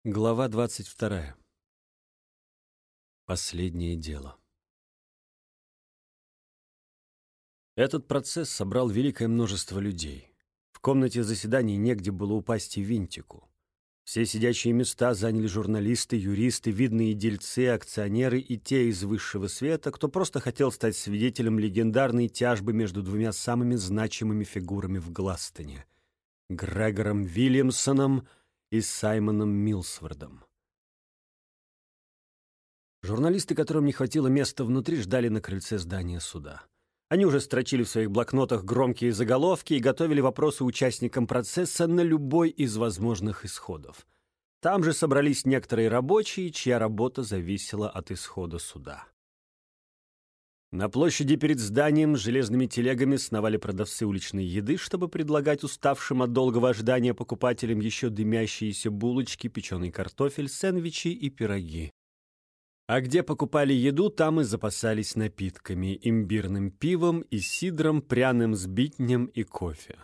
Глава 22. Последнее дело. Этот процесс собрал великое множество людей. В комнате заседаний негде было упасть и винтику. Все сидящие места заняли журналисты, юристы, видные дельцы, акционеры и те из высшего света, кто просто хотел стать свидетелем легендарной тяжбы между двумя самыми значимыми фигурами в Гластоне — Грегором Вильямсоном и Саймоном Милсвордом. Журналисты, которым не хватило места внутри, ждали на крыльце здания суда. Они уже строчили в своих блокнотах громкие заголовки и готовили вопросы участникам процесса на любой из возможных исходов. Там же собрались некоторые рабочие, чья работа зависела от исхода суда. На площади перед зданием с железными телегами сновали продавцы уличной еды, чтобы предлагать уставшим от долгого ожидания покупателям еще дымящиеся булочки, печеный картофель, сэндвичи и пироги. А где покупали еду, там и запасались напитками, имбирным пивом и сидром, пряным сбитнем и кофе.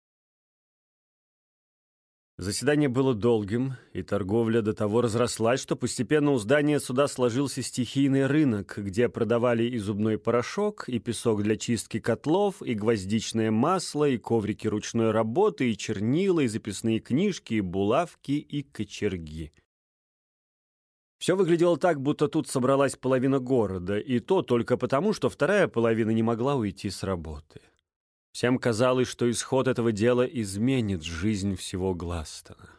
Заседание было долгим, и торговля до того разрослась, что постепенно у здания суда сложился стихийный рынок, где продавали и зубной порошок, и песок для чистки котлов, и гвоздичное масло, и коврики ручной работы, и чернила, и записные книжки, и булавки, и кочерги. Все выглядело так, будто тут собралась половина города, и то только потому, что вторая половина не могла уйти с работы. Всем казалось, что исход этого дела изменит жизнь всего Гластона.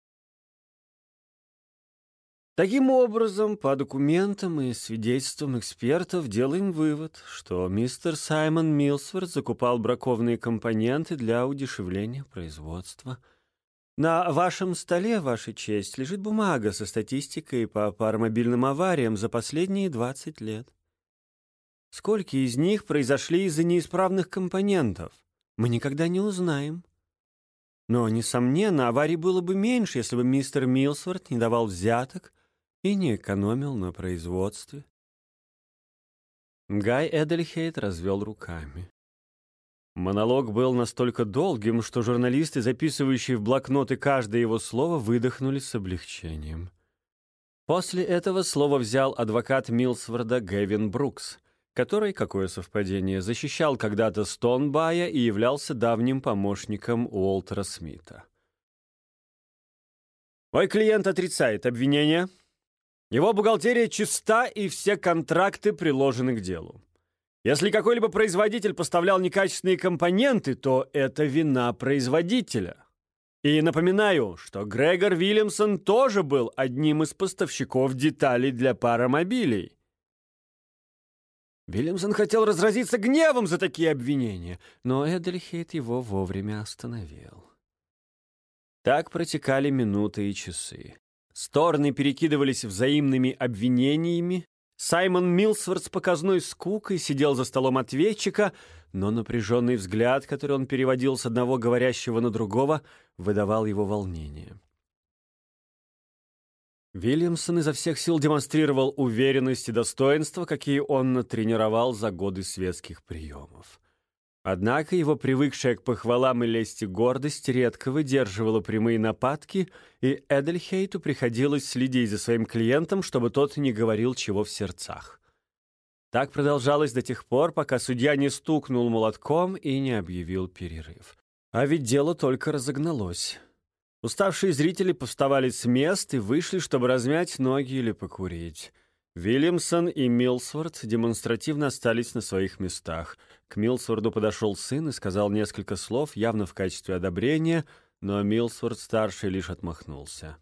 Таким образом, по документам и свидетельствам экспертов делаем вывод, что мистер Саймон Милсворт закупал бракованные компоненты для удешевления производства. На вашем столе, Ваша честь, лежит бумага со статистикой по паромобильным авариям за последние 20 лет. Сколько из них произошли из-за неисправных компонентов, мы никогда не узнаем. Но, несомненно, аварий было бы меньше, если бы мистер Милсворт не давал взяток и не экономил на производстве. Гай Эдельхейт развел руками. Монолог был настолько долгим, что журналисты, записывающие в блокноты каждое его слово, выдохнули с облегчением. После этого слово взял адвокат Милсворда Гэвин Брукс, который, какое совпадение, защищал когда-то Стоунбая и являлся давним помощником Уолтера Смита. «Мой клиент отрицает обвинения. Его бухгалтерия чиста, и все контракты приложены к делу. Если какой-либо производитель поставлял некачественные компоненты, то это вина производителя. И напоминаю, что Грегор Вильямсон тоже был одним из поставщиков деталей для паромобилей». Вильямсон хотел разразиться гневом за такие обвинения, но Эдельхейт его вовремя остановил. Так протекали минуты и часы. Стороны перекидывались взаимными обвинениями. Саймон Милсворт с показной скукой сидел за столом ответчика, но напряженный взгляд, который он переводил с одного говорящего на другого, выдавал его волнение. Вильямсон изо всех сил демонстрировал уверенность и достоинство, какие он натренировал за годы светских приемов. Однако его привыкшая к похвалам и лести гордость редко выдерживала прямые нападки, и Эдельхейту приходилось следить за своим клиентом, чтобы тот не говорил чего в сердцах. Так продолжалось до тех пор, пока судья не стукнул молотком и не объявил перерыв. А ведь дело только разогналось. Уставшие зрители повставали с мест и вышли, чтобы размять ноги или покурить. Вильямсон и Милсворт демонстративно остались на своих местах. К Милсворду подошел сын и сказал несколько слов, явно в качестве одобрения, но Милсворт-старший лишь отмахнулся.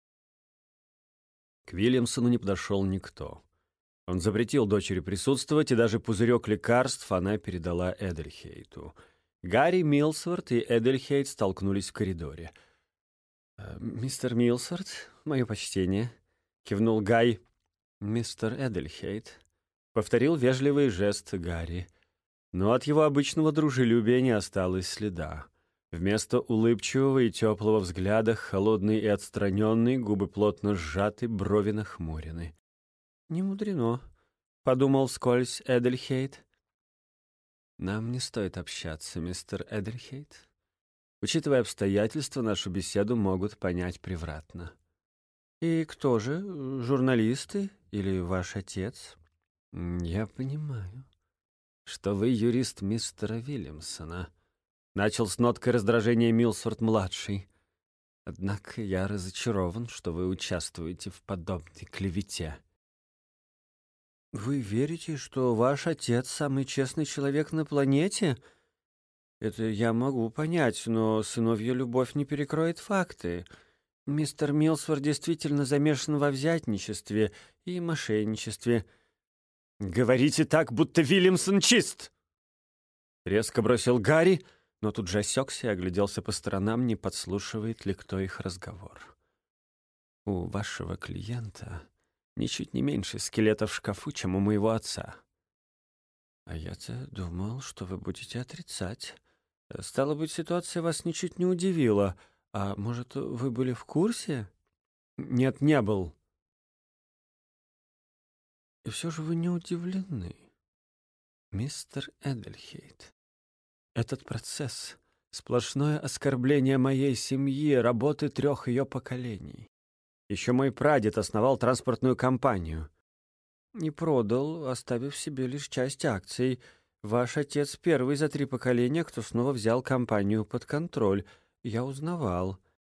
К Вильямсону не подошел никто. Он запретил дочери присутствовать, и даже пузырек лекарств она передала Эдельхейту. Гарри Милсворт и Эдельхейт столкнулись в коридоре. «Мистер Милсворт, мое почтение», — кивнул Гай. «Мистер Эдельхейт», — повторил вежливый жест Гарри. Но от его обычного дружелюбия не осталось следа. Вместо улыбчивого и теплого взгляда, холодный и отстраненный, губы плотно сжаты, брови нахмурены. «Не мудрено», — подумал вскользь Эдельхейт. «Нам не стоит общаться, мистер Эдельхейт. Учитывая обстоятельства, нашу беседу могут понять превратно». И кто же? Журналисты или ваш отец? Я понимаю, что вы юрист мистера Вильямсона. Начал с ноткой раздражения Милсворт-младший. Однако я разочарован, что вы участвуете в подобной клевете. Вы верите, что ваш отец самый честный человек на планете? Это я могу понять, но сыновья любовь не перекроет факты. Мистер Милсворт действительно замешан во взятничестве и мошенничестве. Говорите так, будто Вильямсон чист! Резко бросил Гарри, но тут же осекся и огляделся по сторонам, не подслушивает ли кто их разговор. У вашего клиента ничуть не меньше скелета в шкафу, чем у моего отца. А я-то думал, что вы будете отрицать. Стало быть, ситуация вас ничуть не удивила. А может, вы были в курсе? Нет, не был. И все же вы не удивлены, мистер Эдельхейт. Этот процесс — сплошное оскорбление моей семьи, работы 3 ее поколений. Еще мой прадед основал транспортную компанию. И продал, оставив себе лишь часть акций. Ваш отец первый за 3 поколения, кто снова взял компанию под контроль. Я узнавал.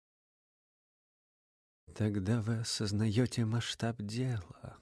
Тогда вы осознаете масштаб дела.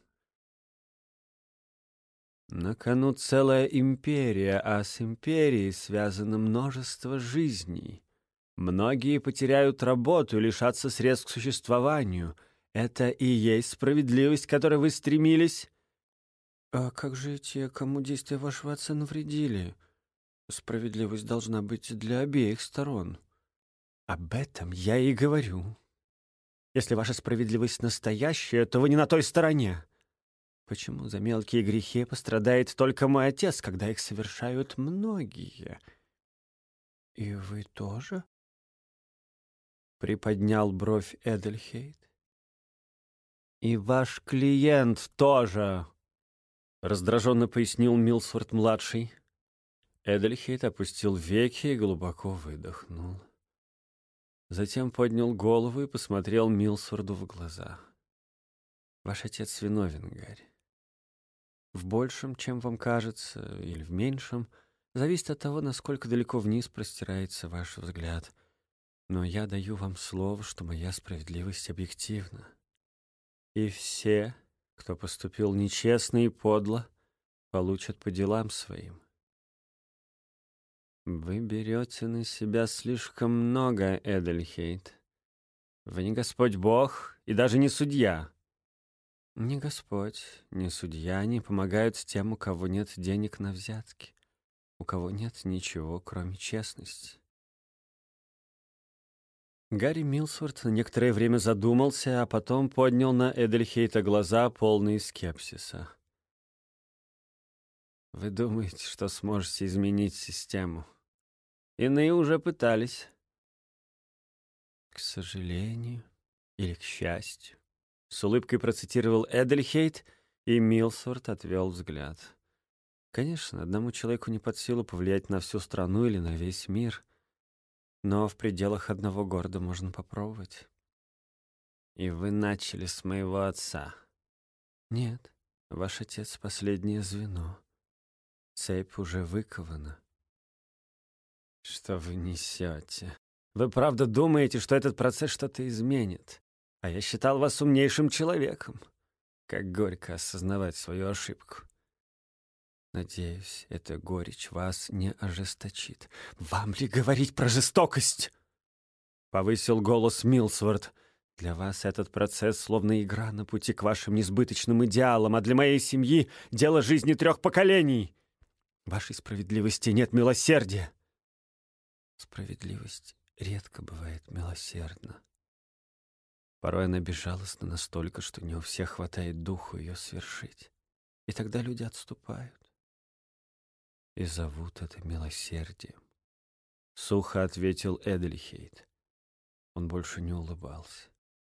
На кону целая империя, а с империей связано множество жизней. Многие потеряют работу и лишатся средств к существованию. Это и есть справедливость, к которой вы стремились? А как же те, кому действия вашего отца навредили? Справедливость должна быть для обеих сторон. Об этом я и говорю. Если ваша справедливость настоящая, то вы не на той стороне. Почему за мелкие грехи пострадает только мой отец, когда их совершают многие? И вы тоже? Приподнял бровь Эдельхейт. И ваш клиент тоже, раздраженно пояснил Милсворт-младший. Эдельхейт опустил веки и глубоко выдохнул. Затем поднял голову и посмотрел Милсворду в глаза. Ваш отец виновен, Гарри. В большем, чем вам кажется, или в меньшем, зависит от того, насколько далеко вниз простирается ваш взгляд. Но я даю вам слово, что моя справедливость объективна. И все, кто поступил нечестно и подло, получат по делам своим. Вы берете на себя слишком много, Эдельхейт. Вы не Господь Бог и даже не судья. Ни Господь, ни судья не помогают тем, у кого нет денег на взятки, у кого нет ничего, кроме честности. Гарри Милсворт на некоторое время задумался, а потом поднял на Эдельхейта глаза, полные скепсиса. «Вы думаете, что сможете изменить систему? Иные уже пытались». «К сожалению или к счастью», — с улыбкой процитировал Эдельхейт, и Милсворт отвел взгляд. «Конечно, одному человеку не под силу повлиять на всю страну или на весь мир, но в пределах одного города можно попробовать». «И вы начали с моего отца?» «Нет, ваш отец — последнее звено. Цепь уже выкована». «Что вы несете? Вы правда думаете, что этот процесс что-то изменит? А я считал вас умнейшим человеком. Как горько осознавать свою ошибку». «Надеюсь, эта горечь вас не ожесточит». «Вам ли говорить про жестокость?» — повысил голос Милсворт. «Для вас этот процесс словно игра на пути к вашим несбыточным идеалам, а для моей семьи — дело жизни 3 поколений. В вашей справедливости нет милосердия». Справедливость редко бывает милосердна. Порой она безжалостна настолько, что не у всех хватает духу ее свершить. И тогда люди отступают. И зовут это милосердием. Сухо ответил Эдельхейт. Он больше не улыбался.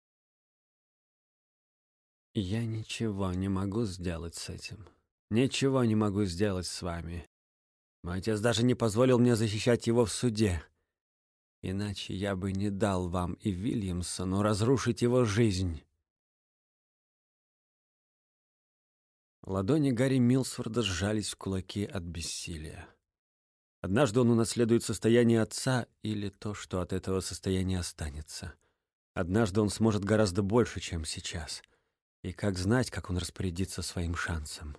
«Я ничего не могу сделать с этим. Ничего не могу сделать с вами. Мой отец даже не позволил мне защищать его в суде. Иначе я бы не дал вам и Вильямсону разрушить его жизнь. Ладони Гарри Милсворда сжались в кулаки от бессилия. Однажды он унаследует состояние отца или то, что от этого состояния останется. Однажды он сможет гораздо больше, чем сейчас. И как знать, как он распорядится своим шансом?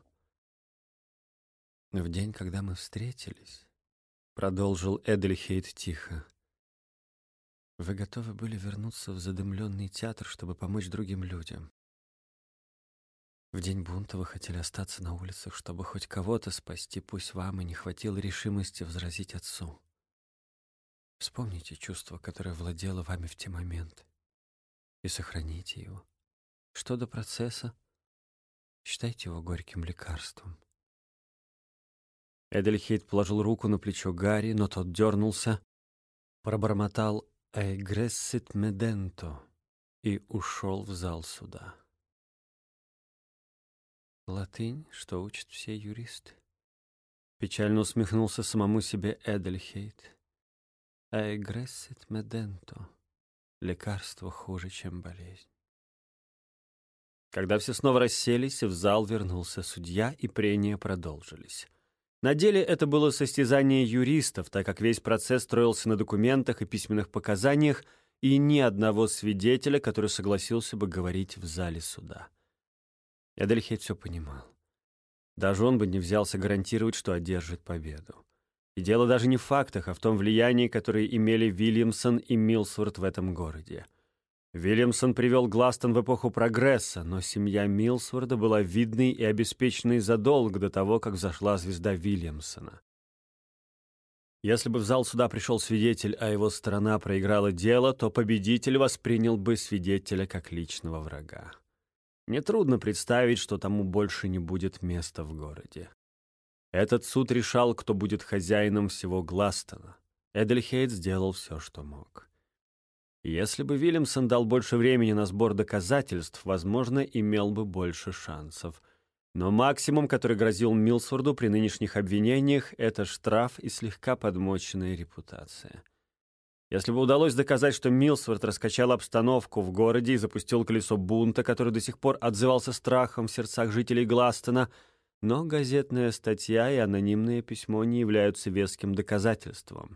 «В день, когда мы встретились, — продолжил Эдельхейт тихо, — вы готовы были вернуться в задымленный театр, чтобы помочь другим людям. В день бунта вы хотели остаться на улицах, чтобы хоть кого-то спасти, пусть вам и не хватило решимости возразить отцу. Вспомните чувство, которое владело вами в те моменты, и сохраните его. Что до процесса, считайте его горьким лекарством». Эдельхейт положил руку на плечо Гарри, но тот дернулся, пробормотал «Эгрессит меденто» и ушел в зал суда. Латынь, что учат все юристы. Печально усмехнулся самому себе Эдельхейт. «Эгрессит меденто» — лекарство хуже, чем болезнь. Когда все снова расселись, в зал вернулся судья, и прения продолжились. На деле это было состязание юристов, так как весь процесс строился на документах и письменных показаниях, и ни одного свидетеля, который согласился бы говорить в зале суда. Эдельхейт все понимал. Даже он бы не взялся гарантировать, что одержит победу. И дело даже не в фактах, а в том влиянии, которое имели Вильямсон и Милсворт в этом городе. Вильямсон привел Гластон в эпоху прогресса, но семья Милсворда была видной и обеспеченной задолго до того, как взошла звезда Вильямсона. Если бы в зал суда пришел свидетель, а его сторона проиграла дело, то победитель воспринял бы свидетеля как личного врага. Нетрудно представить, что тому больше не будет места в городе. Этот суд решал, кто будет хозяином всего Гластона. Эдельхейт сделал все, что мог. Если бы Вильямсон дал больше времени на сбор доказательств, возможно, имел бы больше шансов. Но максимум, который грозил Милсворду при нынешних обвинениях, это штраф и слегка подмоченная репутация. Если бы удалось доказать, что Милсворд раскачал обстановку в городе и запустил колесо бунта, который до сих пор отзывался страхом в сердцах жителей Гластона, но газетная статья и анонимное письмо не являются веским доказательством.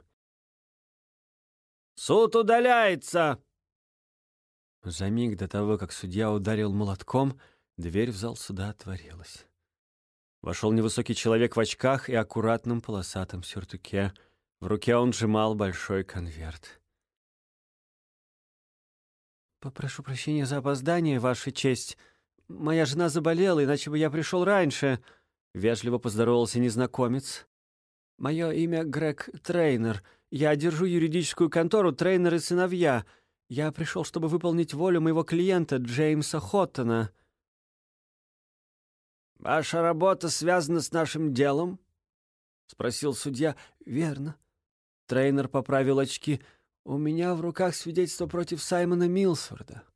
«Суд удаляется!» За миг до того, как судья ударил молотком, дверь в зал суда отворилась. Вошел невысокий человек в очках и аккуратном полосатом сюртуке. В руке он сжимал большой конверт. «Попрошу прощения за опоздание, Ваша честь. Моя жена заболела, иначе бы я пришел раньше», — вежливо поздоровался незнакомец. «Мое имя Грег Трейнер. Я держу юридическую контору «Трейнер и сыновья». Я пришел, чтобы выполнить волю моего клиента Джеймса Хоттона». «Ваша работа связана с нашим делом?» — спросил судья. «Верно». Трейнер поправил очки. «У меня в руках свидетельство против Саймона Милсворда».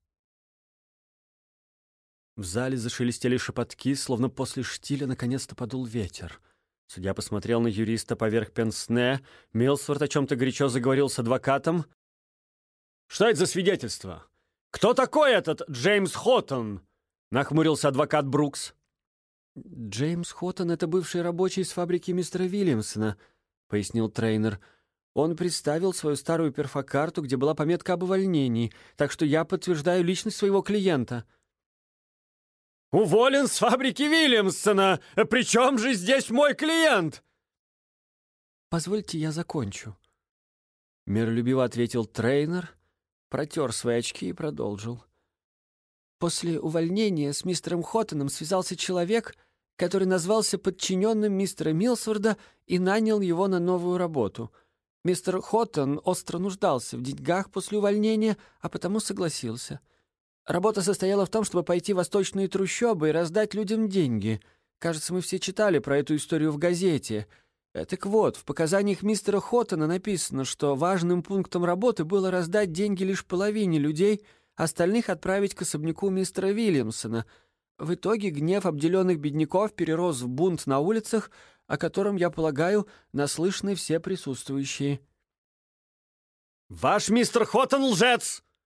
В зале зашелестели шепотки, словно после штиля наконец-то подул ветер. Судья посмотрел на юриста поверх пенсне. Милсворт о чем-то горячо заговорил с адвокатом. «Что это за свидетельство? Кто такой этот Джеймс Хоттон?» — нахмурился адвокат Брукс. «Джеймс Хоттон — это бывший рабочий с фабрики мистера Вильямсона», — пояснил Трейнер. «Он представил свою старую перфокарту, где была пометка об увольнении, так что я подтверждаю личность своего клиента». «Уволен с фабрики Вильямсона! При чем же здесь мой клиент?» «Позвольте, я закончу», — миролюбиво ответил Трейнер, протер свои очки и продолжил. «После увольнения с мистером Хоттоном связался человек, который назвался подчиненным мистера Милсворда и нанял его на новую работу. Мистер Хоттон остро нуждался в деньгах после увольнения, а потому согласился. Работа состояла в том, чтобы пойти в восточные трущобы и раздать людям деньги. Кажется, мы все читали про эту историю в газете. Так вот, в показаниях мистера Хоттона написано, что важным пунктом работы было раздать деньги лишь половине людей, остальных отправить к особняку мистера Вильямсона. В итоге гнев обделенных бедняков перерос в бунт на улицах, о котором, я полагаю, наслышаны все присутствующие». «Ваш мистер Хоттон лжец!»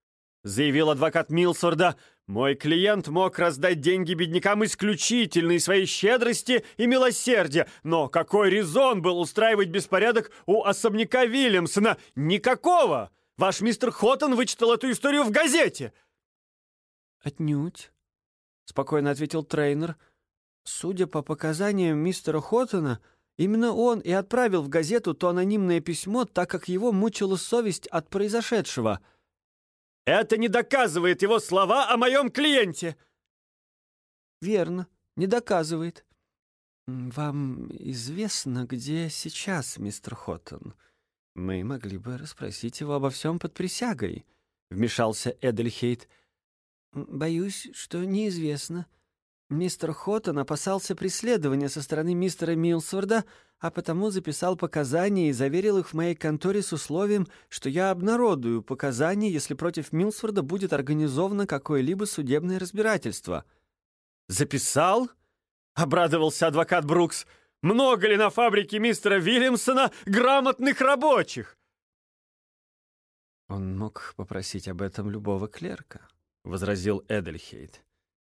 заявил адвокат Милсворда. «Мой клиент мог раздать деньги беднякам исключительно из своей щедрости и милосердия. Но какой резон был устраивать беспорядок у особняка Вильямсона? Никакого! Ваш мистер Хоттон вычитал эту историю в газете!» «Отнюдь», — спокойно ответил трейнер. «Судя по показаниям мистера Хоттона, именно он и отправил в газету то анонимное письмо, так как его мучила совесть от произошедшего». «Это не доказывает его слова о моем клиенте!» «Верно, не доказывает. Вам известно, где сейчас мистер Хоттон? Мы могли бы расспросить его обо всем под присягой», — вмешался Эдельхейт. «Боюсь, что неизвестно. Мистер Хоттон опасался преследования со стороны мистера Милсворда, а потому записал показания и заверил их в моей конторе с условием, что я обнародую показания, если против Милсворда будет организовано какое-либо судебное разбирательство». «Записал?» — обрадовался адвокат Брукс. «Много ли на фабрике мистера Вильямсона грамотных рабочих?» «Он мог попросить об этом любого клерка», — возразил Эдельхейт.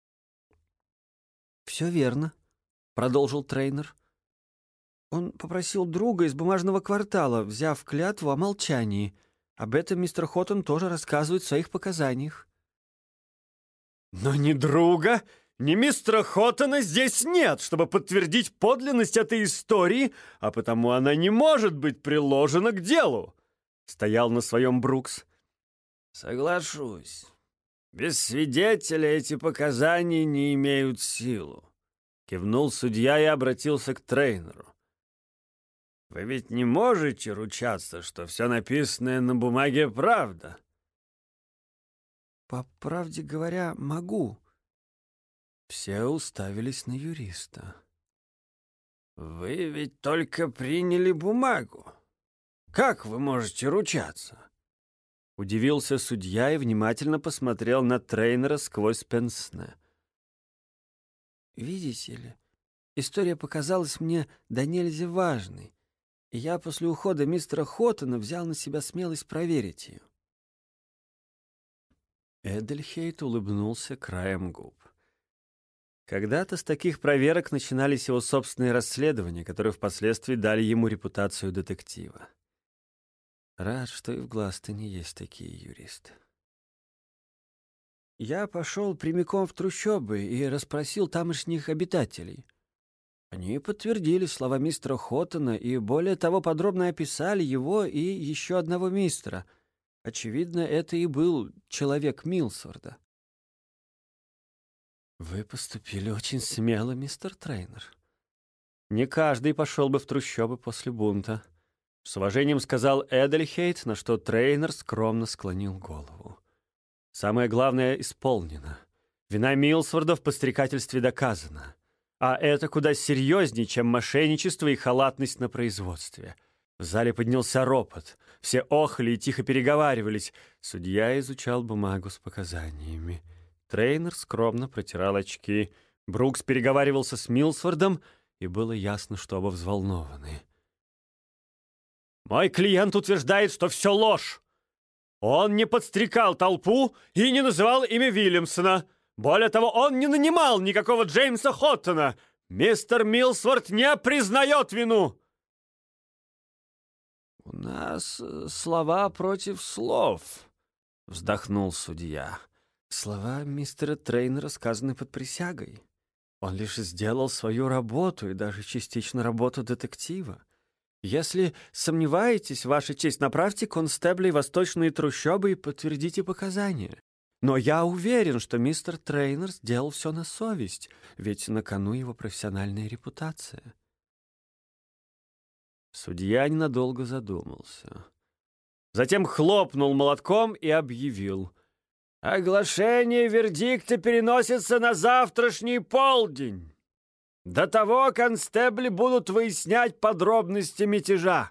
«Все верно», — продолжил трейнер. «Он попросил друга из бумажного квартала, взяв клятву о молчании. Об этом мистер Хоттон тоже рассказывает в своих показаниях». «Но ни друга, ни мистера Хоттона здесь нет, чтобы подтвердить подлинность этой истории, а потому она не может быть приложена к делу», — стоял на своем Брукс. «Соглашусь. Без свидетеля эти показания не имеют силу», — кивнул судья и обратился к трейнеру. «Вы ведь не можете ручаться, что все написанное на бумаге правда?» «По правде говоря, могу». Все уставились на юриста. «Вы ведь только приняли бумагу. Как вы можете ручаться?» Удивился судья и внимательно посмотрел на трейнера сквозь пенсне. «Видите ли, история показалась мне до нельзя важной, и я после ухода мистера Хоттона взял на себя смелость проверить ее». Эдельхейт улыбнулся краем губ. Когда-то с таких проверок начинались его собственные расследования, которые впоследствии дали ему репутацию детектива. Рад, что и в Гластоне есть такие юристы. Я пошел прямиком в трущобы и расспросил тамошних обитателей. Они подтвердили слова мистера Хоттона и, более того, подробно описали его и еще одного мистера. Очевидно, это и был человек Милсворда. «Вы поступили очень смело, мистер трейнер. Не каждый пошел бы в трущобы после бунта», — с уважением сказал Эдельхейт, на что трейнер скромно склонил голову. «Самое главное исполнено. Вина Милсворда в подстрекательстве доказана. А это куда серьезнее, чем мошенничество и халатность на производстве». В зале поднялся ропот. Все охали и тихо переговаривались. Судья изучал бумагу с показаниями. Трейнер скромно протирал очки. Брукс переговаривался с Милсвордом, и было ясно, что оба взволнованы. «Мой клиент утверждает, что все ложь. Он не подстрекал толпу и не называл имя Вильямсона. Более того, он не нанимал никакого Джеймса Хоттона. Мистер Милсворд не признает вину». «У нас слова против слов», — вздохнул судья. Слова мистера трейнера сказаны под присягой. Он лишь сделал свою работу и даже частично работу детектива. Если сомневаетесь, Ваша честь, направьте констеблей в восточные трущобы и подтвердите показания. Но я уверен, что мистер трейнер сделал все на совесть, ведь на кону его профессиональная репутация». Судья ненадолго задумался. Затем хлопнул молотком и объявил: «Оглашение вердикта переносится на завтрашний полдень. До того констебли будут выяснять подробности мятежа».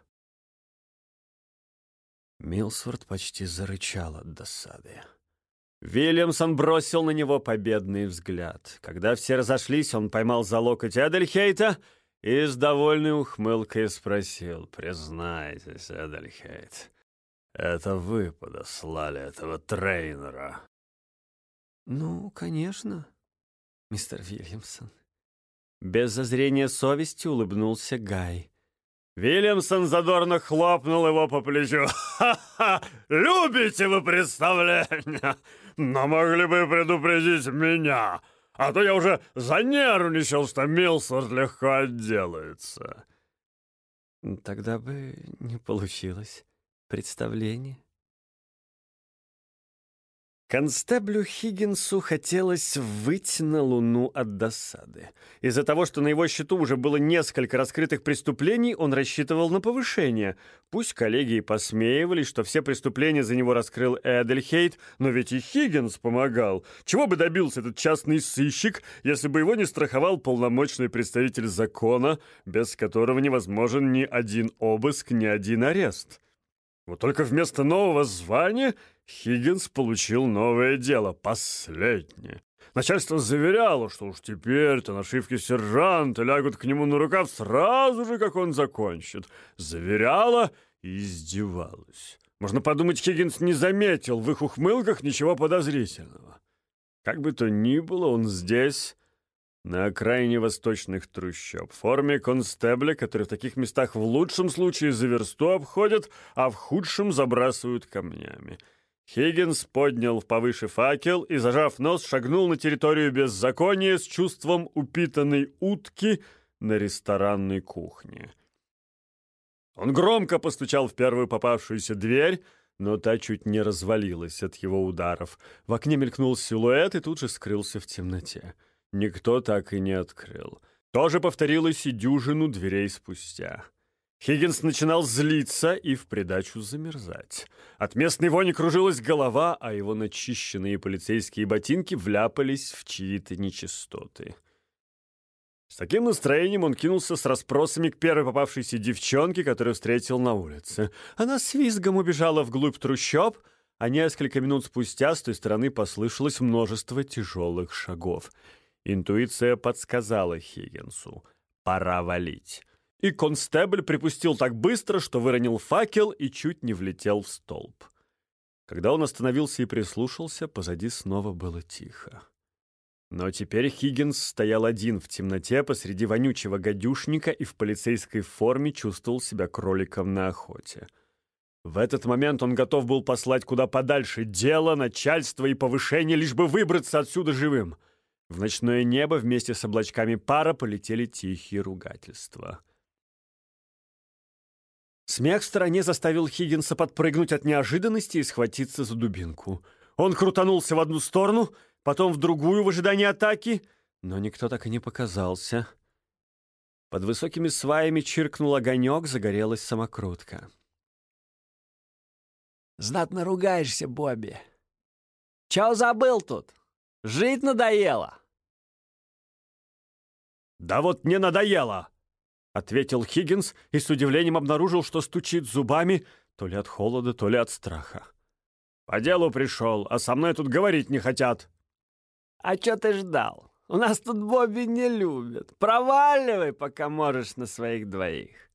Милсворд почти зарычал от досады. Вильямсон бросил на него победный взгляд. Когда все разошлись, он поймал за локоть Эдельхейта и с довольной ухмылкой спросил: «Признайтесь, Эдельхейт, Это вы подослали этого Трейнера? Ну, конечно, мистер Вильямсон. Без зазрения совести улыбнулся Гай. Вильямсон задорно хлопнул его по плечу. «Ха-ха! Любите вы представления? Но могли бы предупредить меня, а то я уже занервничал, что Милсворт легко отделается». Тогда бы не получилось представление. Констеблю Хиггинсу хотелось выйти на Луну от досады. Из-за того, что на его счету уже было несколько раскрытых преступлений, он рассчитывал на повышение. Пусть коллеги и посмеивались, что все преступления за него раскрыл Эдельхейт, но ведь и Хиггинс помогал. Чего бы добился этот частный сыщик, если бы его не страховал полномочный представитель закона, без которого невозможен ни один обыск, ни один арест? Вот только вместо нового звания Хиггинс получил новое дело, последнее. Начальство заверяло, что уж теперь-то нашивки сержанта лягут к нему на рукав сразу же, как он закончит. Заверяло и издевалось. Можно подумать, Хиггинс не заметил в их ухмылках ничего подозрительного. Как бы то ни было, он здесь, на окраине восточных трущоб, в форме констебля, который в таких местах в лучшем случае за версту обходят, а в худшем забрасывают камнями. Хиггинс поднял повыше факел и, зажав нос, шагнул на территорию беззакония с чувством упитанной утки на ресторанной кухне. Он громко постучал в первую попавшуюся дверь, но та чуть не развалилась от его ударов. В окне мелькнул силуэт и тут же скрылся в темноте. Никто так и не открыл. То же повторилось и дюжину дверей спустя. Хиггинс начинал злиться и в придачу замерзать. От местной вони кружилась голова, а его начищенные полицейские ботинки вляпались в чьи-то нечистоты. С таким настроением он кинулся с расспросами к первой попавшейся девчонке, которую встретил на улице. Она с визгом убежала вглубь трущоб, а несколько минут спустя с той стороны послышалось множество тяжелых шагов. Интуиция подсказала Хиггинсу: пора валить. И констебль припустил так быстро, что выронил факел и чуть не влетел в столб. Когда он остановился и прислушался, позади снова было тихо. Но теперь Хиггинс стоял один в темноте посреди вонючего гадюшника и в полицейской форме чувствовал себя кроликом на охоте. В этот момент он готов был послать куда подальше дело, начальство и повышение, лишь бы выбраться отсюда живым. В ночное небо вместе с облачками пара полетели тихие ругательства. Смех в стороне заставил Хиггинса подпрыгнуть от неожиданности и схватиться за дубинку. Он крутанулся в одну сторону, потом в другую в ожидании атаки, но никто так и не показался. Под высокими сваями чиркнул огонек, загорелась самокрутка. «Знатно ругаешься, Бобби. Чего забыл тут? Жить надоело?» «Да вот не надоело!» — ответил Хиггинс и с удивлением обнаружил, что стучит зубами то ли от холода, то ли от страха. «По делу пришел, а со мной тут говорить не хотят». «А чё ты ждал? У нас тут Бобби не любят. Проваливай, пока можешь, на своих двоих».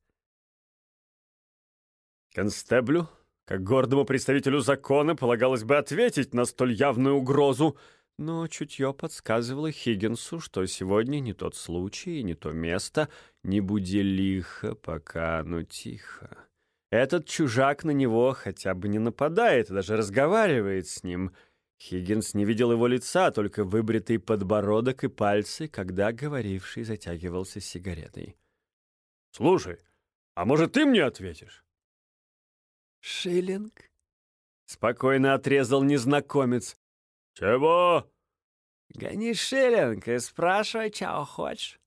Констеблю, как гордому представителю закона, полагалось бы ответить на столь явную угрозу, но чутье подсказывало Хиггинсу, что сегодня не тот случай и не то место. Не буди лихо, пока оно тихо. Этот чужак на него хотя бы не нападает, даже разговаривает с ним. Хиггинс не видел его лица, только выбритый подбородок и пальцы, когда говоривший затягивался сигаретой. «Слушай, а может, ты мне ответишь?» «Шиллинг?» — спокойно отрезал незнакомец. «Чего?» «Гони шиллинг и спрашивай, чего хочешь».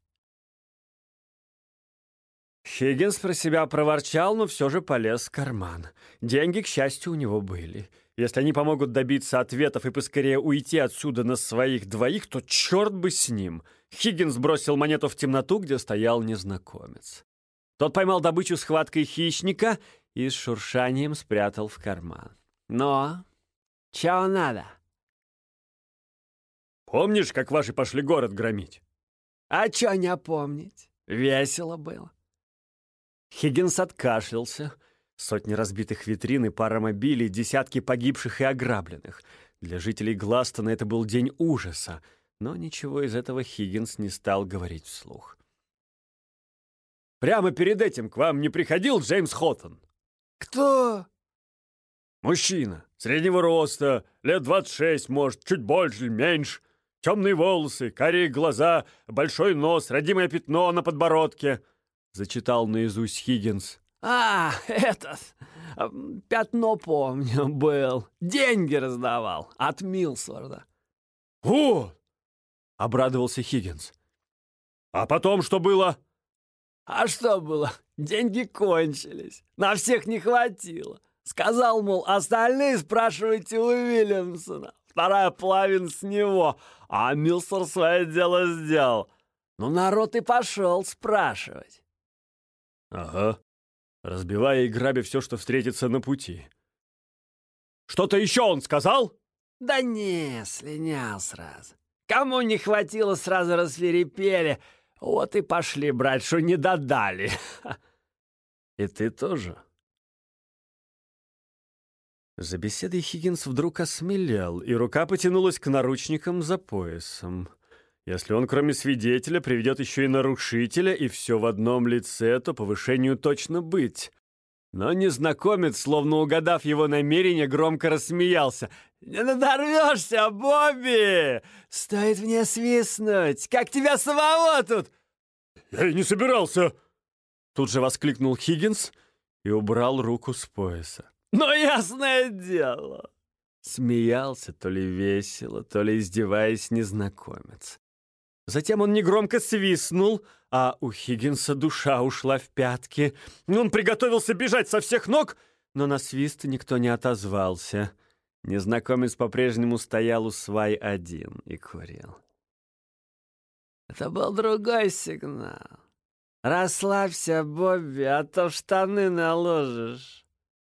Хиггинс про себя проворчал, но все же полез в карман. Деньги, к счастью, у него были. Если они помогут добиться ответов и поскорее уйти отсюда на своих двоих, то черт бы с ним. Хиггинс бросил монету в темноту, где стоял незнакомец. Тот поймал добычу схваткой хищника и с шуршанием спрятал в карман. «Но? Чего надо?» «Помнишь, как ваши пошли город громить?» «А чё не помнить? Весело было». Хиггинс откашлялся. Сотни разбитых витрин и паромобилей, десятки погибших и ограбленных. Для жителей Гластона это был день ужаса, но ничего из этого Хиггинс не стал говорить вслух. «Прямо перед этим к вам не приходил Джеймс Хоттон?» «Кто?» «Мужчина, среднего роста, лет 26, может, чуть больше или меньше. Темные волосы, карие глаза, большой нос, родимое пятно на подбородке», — зачитал наизусть Хиггинс. Этот, пятно помню, был. Деньги раздавал от Милсворда». «Вот!» — обрадовался Хиггинс. «А потом что было?» «А что было? Деньги кончились. На всех не хватило. Сказал, мол, остальные спрашивайте у Уильямсона. Вторая половина с него. А Милсор свое дело сделал. Ну, народ и пошел спрашивать». «Ага. Разбивая и грабя все, что встретится на пути. Что-то еще он сказал?» «Да не, слинял сразу. Кому не хватило, сразу рассвирепели. Вот и пошли брать, что не додали». «И ты тоже?» За беседой Хиггинс вдруг осмелел, и рука потянулась к наручникам за поясом. Если он, кроме свидетеля, приведет еще и нарушителя, и все в одном лице, то повышению точно быть. Но незнакомец, словно угадав его намерение, громко рассмеялся. «Не надорвешься, Бобби! Стоит мне свистнуть! Как тебя самого тут!» «Я и не собирался!» Тут же воскликнул Хиггинс и убрал руку с пояса. «Ну, ясное дело!» Смеялся то ли весело, то ли издеваясь незнакомец. Затем он негромко свистнул, а у Хиггинса душа ушла в пятки. Он приготовился бежать со всех ног, но на свист никто не отозвался. Незнакомец по-прежнему стоял у свай один и курил. «Это был другой сигнал. Расслабься, Бобби, а то в штаны наложишь».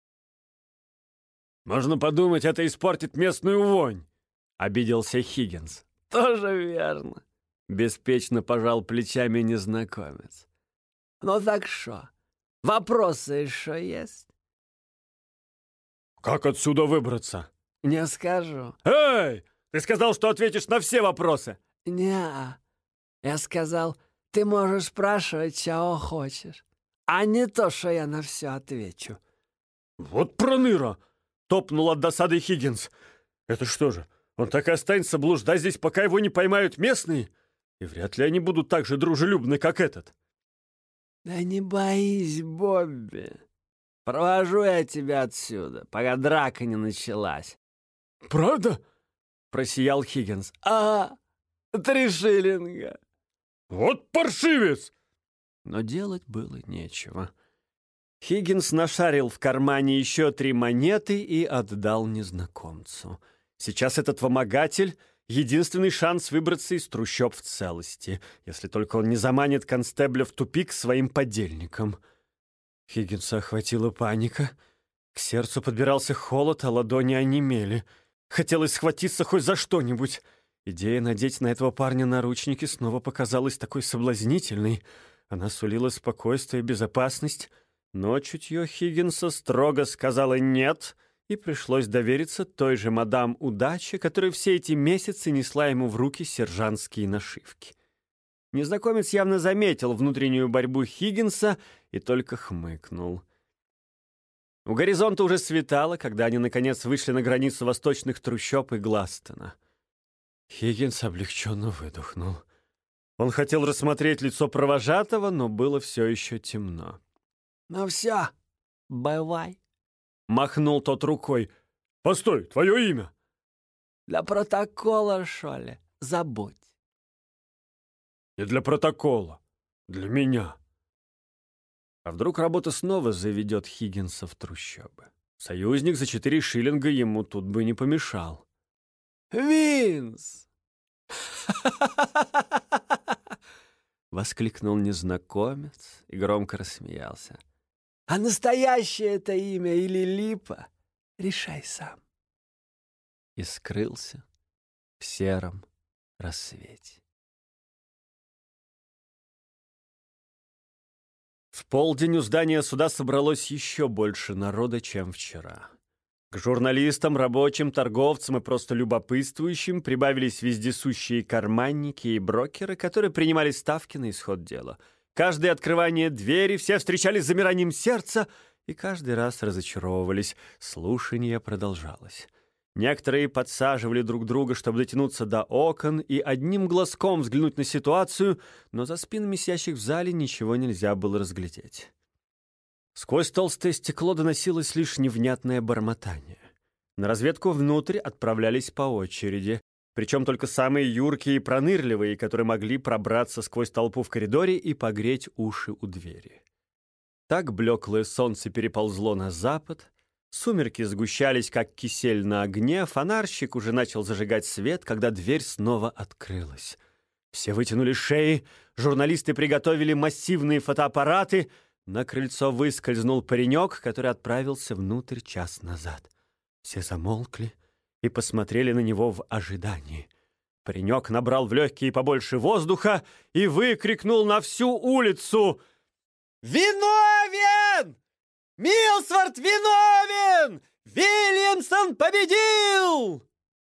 «Можно подумать, это испортит местную вонь», — обиделся Хиггинс. «Тоже верно», — беспечно пожал плечами незнакомец. «Ну так что, вопросы еще есть?» «Как отсюда выбраться?» «Не скажу». «Эй, ты сказал, что ответишь на все вопросы!» «Не-а. Я сказал, ты можешь спрашивать, чего хочешь, а не то, что я на все отвечу». «Вот проныра!» — топнул от досады Хиггинс. «Это что же, он так и останется блуждать здесь, пока его не поймают местные? И вряд ли они будут так же дружелюбны, как этот». «Да не боись, Бобби. Провожу я тебя отсюда, пока драка не началась». «Правда?» — просиял Хиггинс. «А, 3 шиллинга». «Вот паршивец!» Но делать было нечего. Хиггинс нашарил в кармане еще 3 монеты и отдал незнакомцу. Сейчас этот вымогатель — единственный шанс выбраться из трущоб в целости, если только он не заманит констебля в тупик своим подельником. Хиггинса охватила паника. К сердцу подбирался холод, а ладони онемели. Хотелось схватиться хоть за что-нибудь. Идея надеть на этого парня наручники снова показалась такой соблазнительной. Она сулила спокойствие и безопасность, но чутье Хиггинса строго сказала «нет», и пришлось довериться той же мадам Удачи, которая все эти месяцы несла ему в руки сержантские нашивки. Незнакомец явно заметил внутреннюю борьбу Хиггинса и только хмыкнул. У горизонта уже светало, когда они, наконец, вышли на границу восточных трущоб и Гластона. Хиггинс облегченно выдохнул. Он хотел рассмотреть лицо провожатого, но было все еще темно. «Ну все, бывай». Махнул тот рукой. «Постой, твое имя?» «Для протокола, что ли? Забудь». «Не для протокола. Для меня». А вдруг работа снова заведет Хиггинса в трущобы? Союзник за 4 шиллинга ему тут бы не помешал. «Винс!» Воскликнул незнакомец и громко рассмеялся. «А настоящее это имя или липа? Решай сам». И скрылся в сером рассвете. В полдень у здания суда собралось еще больше народа, чем вчера. К журналистам, рабочим, торговцам и просто любопытствующим прибавились вездесущие карманники и брокеры, которые принимали ставки на исход дела. Каждое открывание двери все встречали с замиранием сердца и каждый раз разочаровывались. Слушание продолжалось. Некоторые подсаживали друг друга, чтобы дотянуться до окон и одним глазком взглянуть на ситуацию, но за спинами сидящих в зале ничего нельзя было разглядеть. Сквозь толстое стекло доносилось лишь невнятное бормотание. На разведку внутрь отправлялись по очереди, причем только самые юркие и пронырливые, которые могли пробраться сквозь толпу в коридоре и погреть уши у двери. Так блеклое солнце переползло на запад, сумерки сгущались, как кисель на огне, фонарщик уже начал зажигать свет, когда дверь снова открылась. Все вытянули шеи, журналисты приготовили массивные фотоаппараты. На крыльцо выскользнул паренек, который отправился внутрь час назад. Все замолкли и посмотрели на него в ожидании. Паренек набрал в легкие побольше воздуха и выкрикнул на всю улицу: «Виновен! Милсворт виновен! Вильямсон победил!»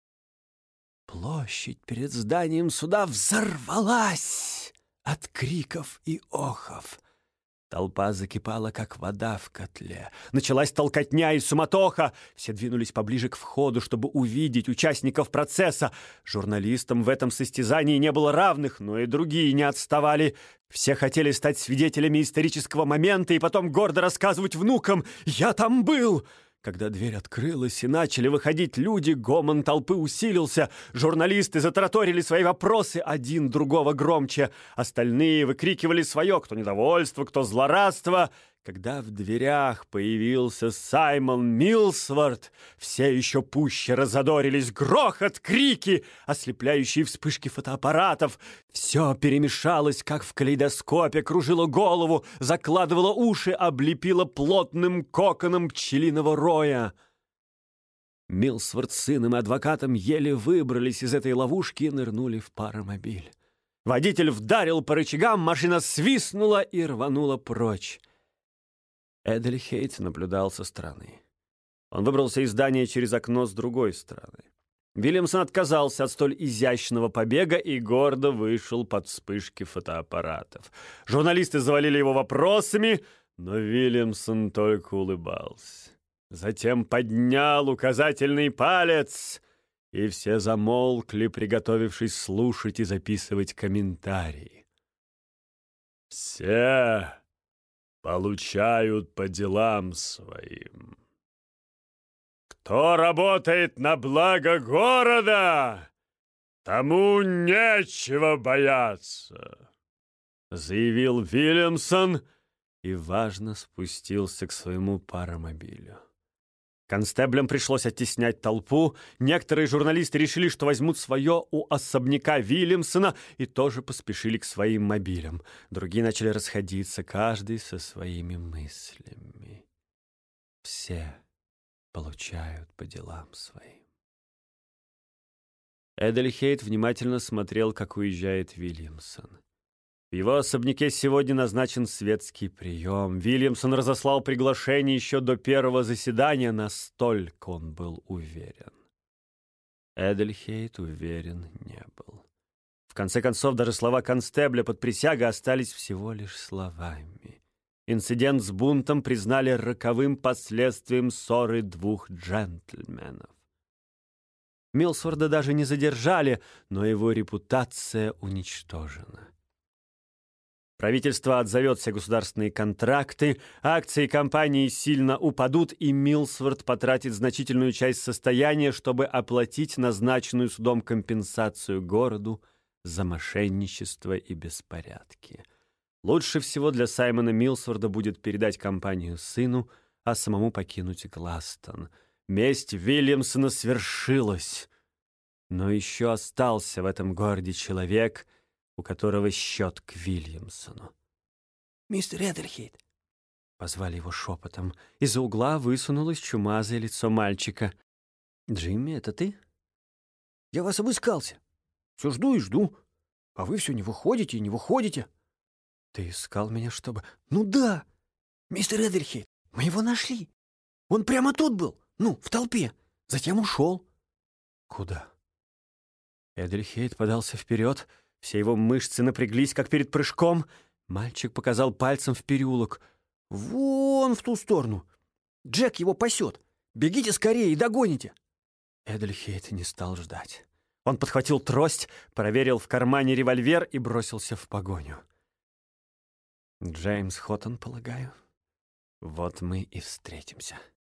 Площадь перед зданием суда взорвалась от криков и охов. Толпа закипала, как вода в котле. Началась толкотня и суматоха. Все двинулись поближе к входу, чтобы увидеть участников процесса. Журналистам в этом состязании не было равных, но и другие не отставали. Все хотели стать свидетелями исторического момента и потом гордо рассказывать внукам: «Я там был!» Когда дверь открылась и начали выходить люди, гомон толпы усилился. Журналисты затараторили свои вопросы, один другого громче. Остальные выкрикивали свое, кто недовольство, кто злорадство. Когда в дверях появился Саймон Милсворт, все еще пуще разодорились. Грохот, крики, ослепляющие вспышки фотоаппаратов. Все перемешалось, как в калейдоскопе, кружило голову, закладывало уши, облепило плотным коконом пчелиного роя. Милсворт с сыном и адвокатом еле выбрались из этой ловушки и нырнули в паромобиль. Водитель вдарил по рычагам, машина свистнула и рванула прочь. Эдельхейт наблюдал со стороны. Он выбрался из здания через окно с другой стороны. Вильямсон отказался от столь изящного побега и гордо вышел под вспышки фотоаппаратов. Журналисты завалили его вопросами, но Вильямсон только улыбался. Затем поднял указательный палец, и все замолкли, приготовившись слушать и записывать комментарии. «Все получают по делам своим. Кто работает на благо города, тому нечего бояться», — заявил Вильямсон и важно спустился к своему паромобилю. Констеблям пришлось оттеснять толпу. Некоторые журналисты решили, что возьмут свое у особняка Вильямсона, и тоже поспешили к своим мобилям. Другие начали расходиться, каждый со своими мыслями. Все получают по делам своим. Эдельхейт внимательно смотрел, как уезжает Вильямсон. В его особняке сегодня назначен светский прием. Вильямсон разослал приглашение еще до первого заседания, настолько он был уверен. Эдельхейт уверен не был. В конце концов, даже слова констебля под присягой остались всего лишь словами. Инцидент с бунтом признали роковым последствием ссоры двух джентльменов. Милсворда даже не задержали, но его репутация уничтожена. Правительство отзовет все государственные контракты, акции компании сильно упадут, и Милсворт потратит значительную часть состояния, чтобы оплатить назначенную судом компенсацию городу за мошенничество и беспорядки. Лучше всего для Саймона Милсворда будет передать компанию сыну, а самому покинуть Гластон. Месть Вильямсона свершилась, но еще остался в этом городе человек, у которого счет к Вильямсону. «Мистер Эдельхейт!» — позвали его шепотом. Из-за угла высунулось чумазое лицо мальчика. «Джимми, это ты?» «Я вас обыскался. Все жду и жду. А вы все не выходите и не выходите». Ты искал меня, чтобы... Ну да, мистер Эдельхейт, мы его нашли. Он прямо тут был, в толпе. Затем ушел. Куда? Эдельхейт подался вперед, все его мышцы напряглись, как перед прыжком. Мальчик показал пальцем в переулок. Вон в ту сторону. Джек его пасет. Бегите скорее и догоните. Эдельхейт не стал ждать. Он подхватил трость, проверил в кармане револьвер и бросился в погоню. Джеймс Хоттон, полагаю, вот мы и встретимся.